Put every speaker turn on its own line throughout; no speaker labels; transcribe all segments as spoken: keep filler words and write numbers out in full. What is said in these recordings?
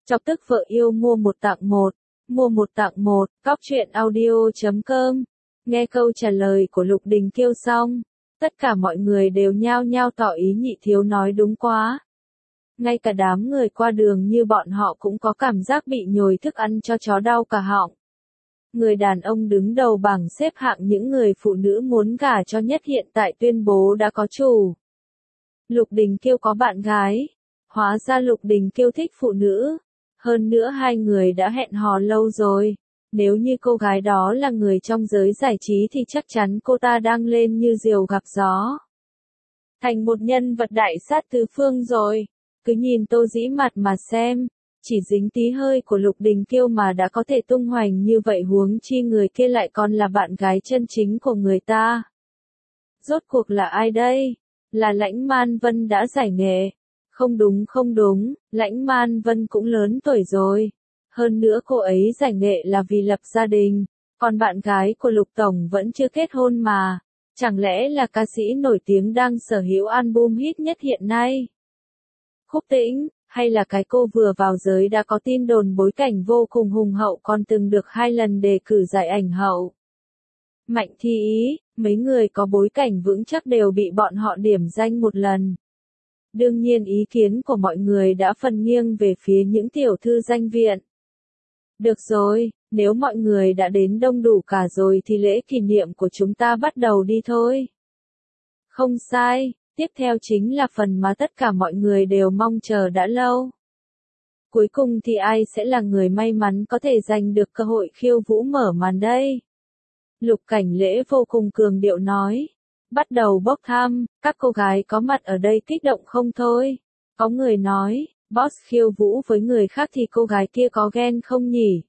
Chọc tức vợ yêu mua một tặng một, mua một tặng một, cóc truyện audio chấm com. Nghe câu trả lời của Lục Đình Kiêu xong, tất cả mọi người đều nhao nhao tỏ ý Nhị Thiếu nói đúng quá. Ngay cả đám người qua đường như bọn họ cũng có cảm giác bị nhồi thức ăn cho chó đau cả họng. Người đàn ông đứng đầu bảng xếp hạng những người phụ nữ muốn gả cho nhất hiện tại tuyên bố đã có chủ. Lục Đình Kiêu có bạn gái. Hóa ra Lục Đình Kiêu thích phụ nữ. Hơn nữa hai người đã hẹn hò lâu rồi. Nếu như cô gái đó là người trong giới giải trí thì chắc chắn cô ta đang lên như diều gặp gió. Thành một nhân vật đại sát tứ phương rồi. Cứ nhìn Tô Dĩ Mạt mà xem. Chỉ dính tí hơi của Lục Đình Kiêu mà đã có thể tung hoành như vậy, huống chi người kia lại còn là bạn gái chân chính của người ta. Rốt cuộc là ai đây? Là Lãnh Man Vân đã giải nghệ. Không đúng không đúng, Lãnh Man Vân cũng lớn tuổi rồi. Hơn nữa cô ấy giải nghệ là vì lập gia đình, còn bạn gái của Lục Tổng vẫn chưa kết hôn mà. Chẳng lẽ là ca sĩ nổi tiếng đang sở hữu album hit nhất hiện nay? Khúc Tĩnh, hay là cái cô vừa vào giới đã có tin đồn bối cảnh vô cùng hùng hậu còn từng được hai lần đề cử giải ảnh hậu? Mạnh Thi Ý, mấy người có bối cảnh vững chắc đều bị bọn họ điểm danh một lần. Đương nhiên ý kiến của mọi người đã phần nghiêng về phía những tiểu thư danh viện. Được rồi, nếu mọi người đã đến đông đủ cả rồi thì lễ kỷ niệm của chúng ta bắt đầu đi thôi. Không sai, tiếp theo chính là phần mà tất cả mọi người đều mong chờ đã lâu. Cuối cùng thì ai sẽ là người may mắn có thể giành được cơ hội khiêu vũ mở màn đây? Lục Cảnh Lễ vô cùng cường điệu nói. Bắt đầu bốc thăm, các cô gái có mặt ở đây kích động không thôi. Có người nói, boss khiêu vũ với người khác thì cô gái kia có ghen không nhỉ?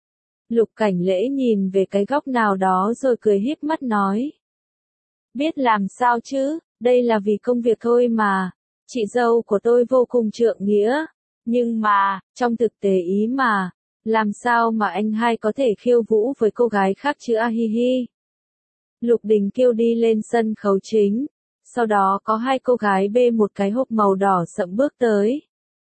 Lục Cảnh Lễ nhìn về cái góc nào đó rồi cười híp mắt nói. Biết làm sao chứ, đây là vì công việc thôi mà. Chị dâu của tôi vô cùng trượng nghĩa. Nhưng mà, trong thực tế ý mà, làm sao mà anh hai có thể khiêu vũ với cô gái khác chứ a hi hi. Lục Đình Kiêu đi lên sân khấu chính, sau đó có hai cô gái bê một cái hộp màu đỏ sậm bước tới.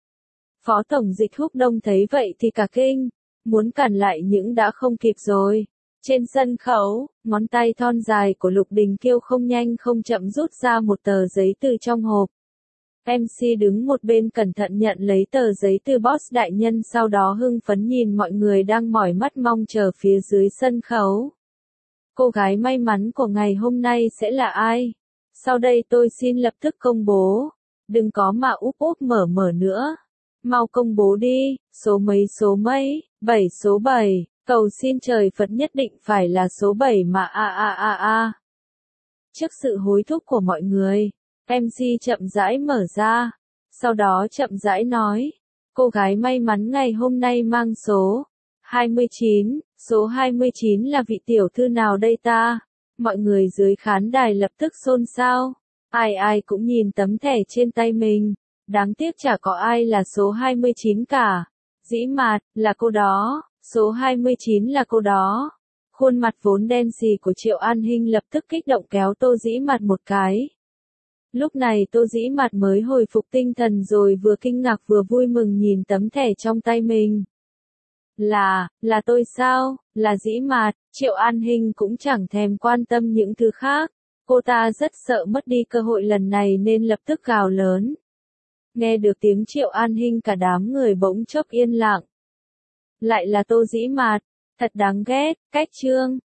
Phó Tổng Dịch Húc Đông thấy vậy thì cả kinh, muốn cản lại nhưng đã không kịp rồi. Trên sân khấu, ngón tay thon dài của Lục Đình Kiêu không nhanh không chậm rút ra một tờ giấy từ trong hộp. em xê đứng một bên cẩn thận nhận lấy tờ giấy từ boss đại nhân, sau đó hưng phấn nhìn mọi người đang mỏi mắt mong chờ phía dưới sân khấu. Cô gái may mắn của ngày hôm nay sẽ là ai? Sau đây tôi xin lập tức công bố. Đừng có mà úp úp mở mở nữa. Mau công bố đi, số mấy số mấy, bảy số bảy, cầu xin trời Phật nhất định phải là số bảy mà a a a a. Trước sự hối thúc của mọi người, em xê chậm rãi mở ra, sau đó chậm rãi nói, cô gái may mắn ngày hôm nay mang số hai mươi chín, số hai mươi chín là vị tiểu thư nào đây ta? Mọi người dưới khán đài lập tức xôn xao, ai ai cũng nhìn tấm thẻ trên tay mình, đáng tiếc chả có ai là số hai mươi chín cả. Dĩ Mạt, là cô đó, số hai mươi chín là cô đó. Khuôn mặt vốn đen xì của Triệu An Hinh lập tức kích động kéo Tô Dĩ Mạt một cái. Lúc này Tô Dĩ Mạt mới hồi phục tinh thần rồi vừa kinh ngạc vừa vui mừng nhìn tấm thẻ trong tay mình. Là, là tôi sao, là Dĩ Mạt. Triệu An Hinh cũng chẳng thèm quan tâm những thứ khác. Cô ta rất sợ mất đi cơ hội lần này nên lập tức gào lớn. Nghe được tiếng Triệu An Hinh cả đám người bỗng chốc yên lặng. Lại là Tô Dĩ Mạt, thật đáng ghét, cách chương.